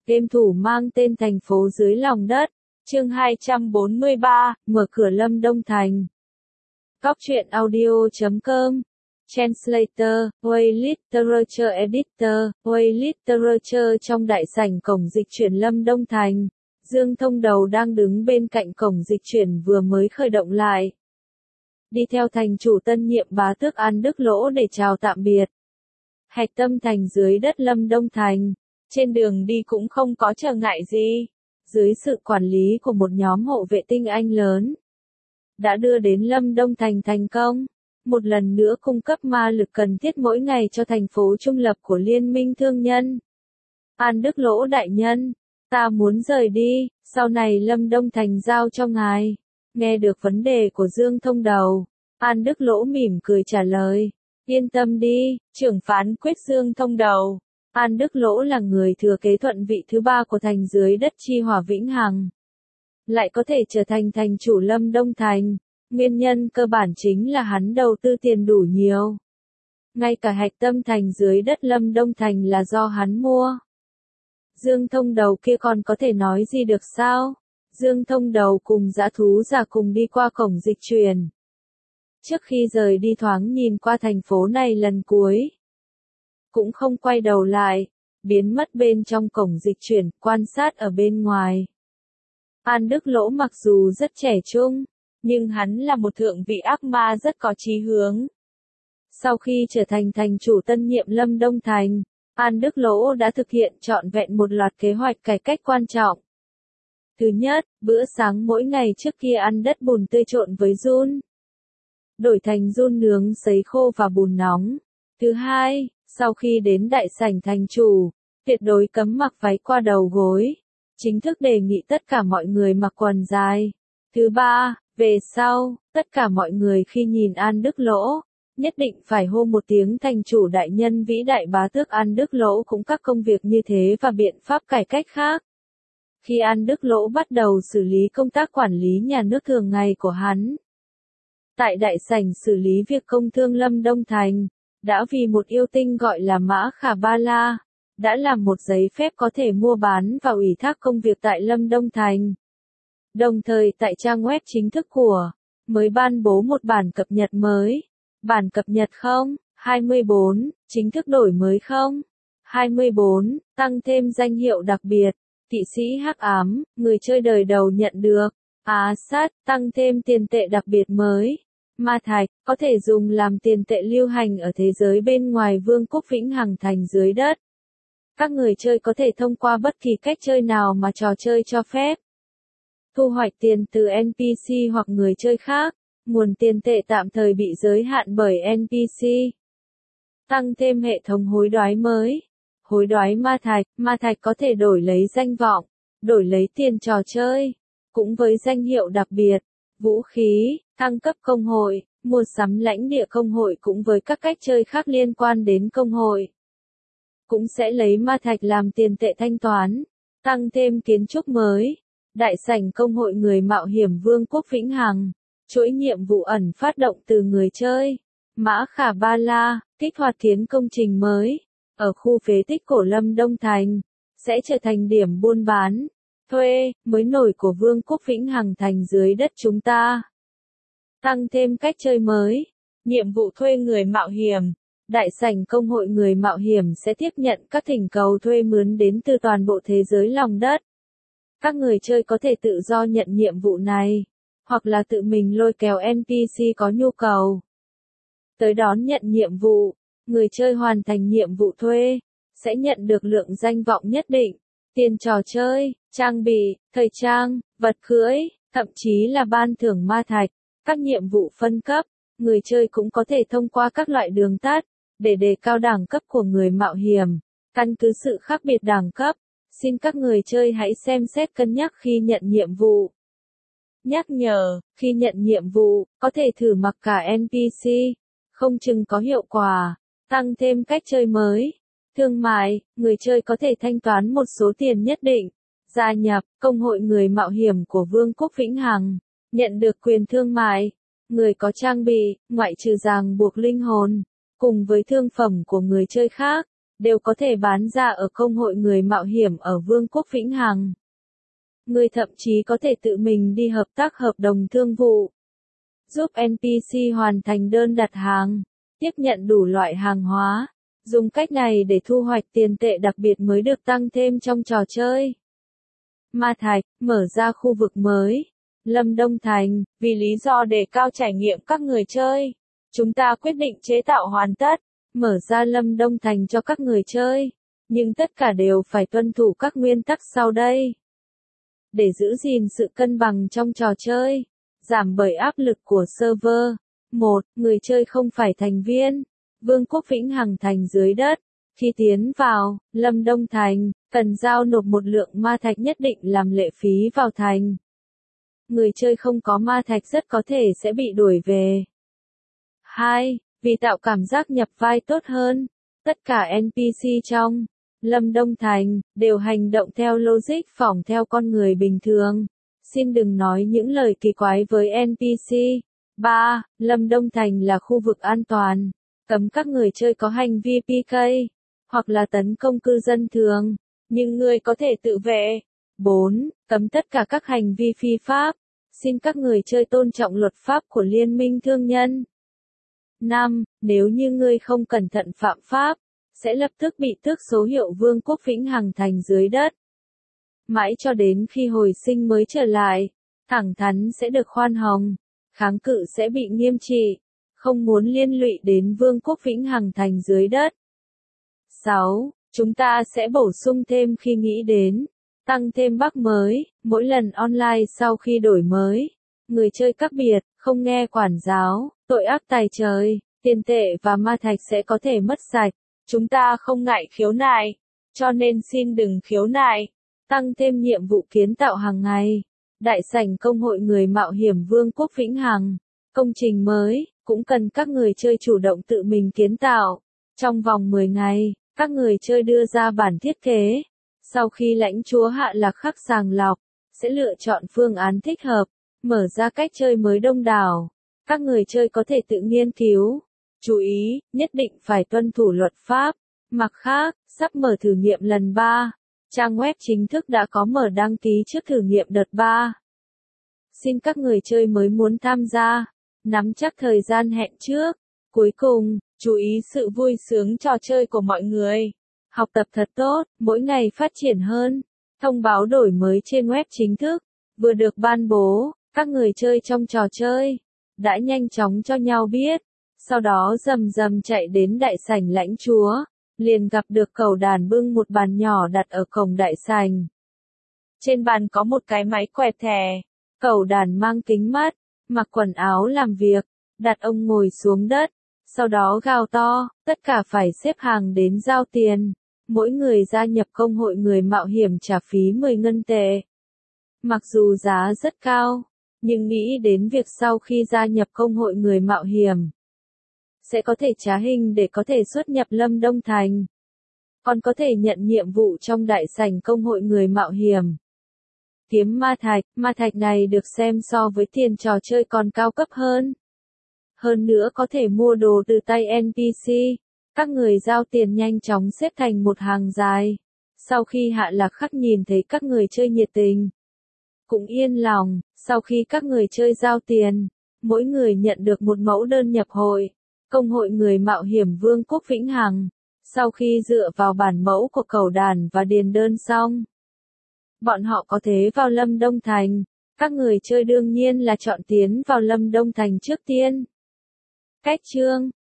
Game thủ mang tên thành phố dưới lòng đất. Chương 243, mở cửa Lâm Đông Thành. Cóc truyện audio.com. Translator, Way Literature Editor, Way Literature. Trong đại sảnh cổng dịch chuyển Lâm Đông Thành, Dương Thông Đầu đang đứng bên cạnh cổng dịch chuyển vừa mới khởi động lại. Đi theo thành chủ tân nhiệm bá tước An Đức Lỗ để chào tạm biệt. Hạch tâm thành dưới đất Lâm Đông Thành. Trên đường đi cũng không có trở ngại gì. Dưới sự quản lý của một nhóm hộ vệ tinh Anh lớn, đã đưa đến Lâm Đông Thành thành công. Một lần nữa cung cấp ma lực cần thiết mỗi ngày cho thành phố trung lập của Liên minh Thương nhân. An Đức Lỗ đại nhân, ta muốn rời đi, sau này Lâm Đông Thành giao cho ngài. Nghe được vấn đề của Dương Thông Đầu, An Đức Lỗ mỉm cười trả lời. Yên tâm đi, trưởng phán quyết Dương Thông Đầu. An Đức Lỗ là người thừa kế thuận vị thứ 3 của thành dưới đất Chi Hỏa Vĩnh Hằng. Lại có thể trở thành thành chủ Lâm Đông Thành. Nguyên nhân cơ bản chính là hắn đầu tư tiền đủ nhiều. Ngay cả hạch tâm thành dưới đất Lâm Đông Thành là do hắn mua. Dương Thông Đầu kia còn có thể nói gì được sao? Dương Thông Đầu cùng dã thú già cùng đi qua cổng dịch chuyển. Trước khi rời đi thoáng nhìn qua thành phố này lần cuối, cũng không quay đầu lại, biến mất bên trong cổng dịch chuyển, quan sát ở bên ngoài. An Đức Lỗ mặc dù rất trẻ trung, nhưng hắn là một thượng vị ác ma rất có chí hướng. Sau khi trở thành thành chủ tân nhiệm Lâm Đông Thành, An Đức Lỗ đã thực hiện trọn vẹn một loạt kế hoạch cải cách quan trọng. Thứ nhất, bữa sáng mỗi ngày trước kia ăn đất bùn tươi trộn với giun, đổi thành giun nướng sấy khô và bùn nóng. Thứ hai, sau khi đến đại sảnh thành chủ, tuyệt đối cấm mặc váy qua đầu gối, chính thức đề nghị tất cả mọi người mặc quần dài. Thứ ba, về sau, tất cả mọi người khi nhìn An Đức Lỗ, nhất định phải hô một tiếng thành chủ đại nhân vĩ đại bá tước An Đức Lỗ, cũng các công việc như thế và biện pháp cải cách khác. Khi An Đức Lỗ bắt đầu xử lý công tác quản lý nhà nước thường ngày của hắn, tại đại sảnh xử lý việc công thương Lâm Đông Thành, đã vì một yêu tinh gọi là Mã Khả Ba La, đã làm một giấy phép có thể mua bán và ủy thác công việc tại Lâm Đông Thành. Đồng thời tại trang web chính thức của, mới ban bố một bản cập nhật mới. Bản cập nhật 0.24, chính thức đổi mới 0.24, tăng thêm danh hiệu đặc biệt, kỵ sĩ hắc ám, người chơi đời đầu nhận được, sát, tăng thêm tiền tệ đặc biệt mới. Ma thạch, có thể dùng làm tiền tệ lưu hành ở thế giới bên ngoài Vương quốc Vĩnh Hằng thành dưới đất. Các người chơi có thể thông qua bất kỳ cách chơi nào mà trò chơi cho phép thu hoạch tiền từ NPC hoặc người chơi khác. Nguồn tiền tệ tạm thời bị giới hạn bởi NPC. Tăng thêm hệ thống hối đoái mới. Hối đoái ma thạch có thể đổi lấy danh vọng, đổi lấy tiền trò chơi, cũng với danh hiệu đặc biệt, vũ khí, thăng cấp công hội, mua sắm lãnh địa công hội cũng với các cách chơi khác liên quan đến công hội. Cũng sẽ lấy ma thạch làm tiền tệ thanh toán, tăng thêm kiến trúc mới. Đại sảnh công hội người mạo hiểm Vương quốc Vĩnh Hằng. Chuỗi nhiệm vụ ẩn phát động từ người chơi. Mã Khả Ba La, kích hoạt kiến công trình mới. Ở khu phế tích cổ Lâm Đông Thành, sẽ trở thành điểm buôn bán, thuê, mới nổi của Vương quốc Vĩnh Hằng thành dưới đất chúng ta. Tăng thêm cách chơi mới. Nhiệm vụ thuê người mạo hiểm. Đại sảnh công hội người mạo hiểm sẽ tiếp nhận các thỉnh cầu thuê mướn đến từ toàn bộ thế giới lòng đất. Các người chơi có thể tự do nhận nhiệm vụ này, hoặc là tự mình lôi kéo NPC có nhu cầu tới đón nhận nhiệm vụ. Người chơi hoàn thành nhiệm vụ thuê sẽ nhận được lượng danh vọng nhất định, tiền trò chơi, trang bị, thời trang, vật cưỡi, thậm chí là ban thưởng ma thạch. Các nhiệm vụ phân cấp, người chơi cũng có thể thông qua các loại đường tắt để đề cao đẳng cấp của người mạo hiểm. Căn cứ sự khác biệt đẳng cấp, xin các người chơi hãy xem xét cân nhắc khi nhận nhiệm vụ. Nhắc nhở, khi nhận nhiệm vụ, có thể thử mặc cả NPC, không chừng có hiệu quả. Tăng thêm cách chơi mới. Thương mại, người chơi có thể thanh toán một số tiền nhất định. Gia nhập, công hội người mạo hiểm của Vương quốc Vĩnh Hằng. Nhận được quyền thương mại. Người có trang bị, ngoại trừ ràng buộc linh hồn, cùng với thương phẩm của người chơi khác. đều có thể bán ra ở công hội người mạo hiểm ở Vương quốc Vĩnh Hằng. Người thậm chí có thể tự mình đi hợp tác hợp đồng thương vụ, giúp NPC hoàn thành đơn đặt hàng, tiếp nhận đủ loại hàng hóa. Dùng cách này để thu hoạch tiền tệ đặc biệt mới được tăng thêm trong trò chơi. Ma Thạch, mở ra khu vực mới. Lâm Đông Thành, vì lý do đề cao trải nghiệm các người chơi, chúng ta quyết định chế tạo hoàn tất, mở ra Lâm Đông Thành cho các người chơi, nhưng tất cả đều phải tuân thủ các nguyên tắc sau đây. Để giữ gìn sự cân bằng trong trò chơi, giảm bởi áp lực của server. 1. Người chơi không phải thành viên Vương quốc Vĩnh Hằng thành dưới đất. Khi tiến vào Lâm Đông Thành, cần giao nộp một lượng ma thạch nhất định làm lệ phí vào thành. Người chơi không có ma thạch rất có thể sẽ bị đuổi về. 2. Vì tạo cảm giác nhập vai tốt hơn, tất cả NPC trong Lâm Đông Thành đều hành động theo logic phỏng theo con người bình thường. Xin đừng nói những lời kỳ quái với NPC. 3. Lâm Đông Thành là khu vực an toàn, cấm các người chơi có hành vi PK, hoặc là tấn công cư dân thường, nhưng người có thể tự vệ. 4. Cấm tất cả các hành vi phi pháp. Xin các người chơi tôn trọng luật pháp của Liên minh Thương nhân. 5. Nếu như ngươi không cẩn thận phạm pháp, sẽ lập tức bị tước số hiệu Vương quốc Vĩnh Hằng thành dưới đất. Mãi cho đến khi hồi sinh mới trở lại, thẳng thắn sẽ được khoan hồng, kháng cự sẽ bị nghiêm trị, không muốn liên lụy đến Vương quốc Vĩnh Hằng thành dưới đất. 6. Chúng ta sẽ bổ sung thêm khi nghĩ đến, tăng thêm bug mới, mỗi lần online sau khi đổi mới. Người chơi các biệt, không nghe quản giáo, tội ác tày trời, tiền tệ và ma thạch sẽ có thể mất sạch. Chúng ta không ngại khiếu nại, cho nên xin đừng khiếu nại. Tăng thêm nhiệm vụ kiến tạo hàng ngày. Đại sảnh công hội người mạo hiểm Vương quốc Vĩnh Hằng. Công trình mới, cũng cần các người chơi chủ động tự mình kiến tạo. Trong vòng 10 ngày, các người chơi đưa ra bản thiết kế. Sau khi lãnh chúa hạ lạc khắc sàng lọc, sẽ lựa chọn phương án thích hợp, mở ra cách chơi mới đông đảo. Các người chơi có thể tự nghiên cứu. Chú ý, nhất định phải tuân thủ luật pháp. Mặt khác, sắp mở thử nghiệm lần 3. Trang web chính thức đã có mở đăng ký trước thử nghiệm đợt 3. Xin các người chơi mới muốn tham gia, nắm chắc thời gian hẹn trước. Cuối cùng, chú ý sự vui sướng trò chơi của mọi người. Học tập thật tốt, mỗi ngày phát triển hơn. Thông báo đổi mới trên web chính thức vừa được ban bố, các người chơi trong trò chơi đã nhanh chóng cho nhau biết. Sau đó rầm rầm chạy đến đại sảnh lãnh chúa, liền gặp được cẩu đàn bưng một bàn nhỏ đặt ở cổng đại sảnh. Trên bàn có một cái máy quẹt thẻ. Cẩu đàn mang kính mắt, mặc quần áo làm việc, đặt ông ngồi xuống đất, sau đó gào to, tất cả phải xếp hàng đến giao tiền. Mỗi người gia nhập công hội người mạo hiểm trả phí 10 ngân tệ. Mặc dù giá rất cao, nhưng nghĩ đến việc sau khi gia nhập công hội người mạo hiểm, sẽ có thể trá hình để có thể xuất nhập Lâm Đông Thành. Còn có thể nhận nhiệm vụ trong đại sảnh công hội người mạo hiểm. Kiếm ma thạch này được xem so với tiền trò chơi còn cao cấp hơn. Hơn nữa có thể mua đồ từ tay NPC. Các người giao tiền nhanh chóng xếp thành một hàng dài. Sau khi hạ lạc khắc nhìn thấy các người chơi nhiệt tình, cũng yên lòng. Sau khi các người chơi giao tiền, mỗi người nhận được một mẫu đơn nhập hội. Công hội người mạo hiểm Vương quốc Vĩnh Hằng. Sau khi dựa vào bản mẫu của cẩu đàn và điền đơn xong, bọn họ có thể vào Lâm Đông Thành. Các người chơi đương nhiên là chọn tiến vào Lâm Đông Thành trước tiên. Cách chương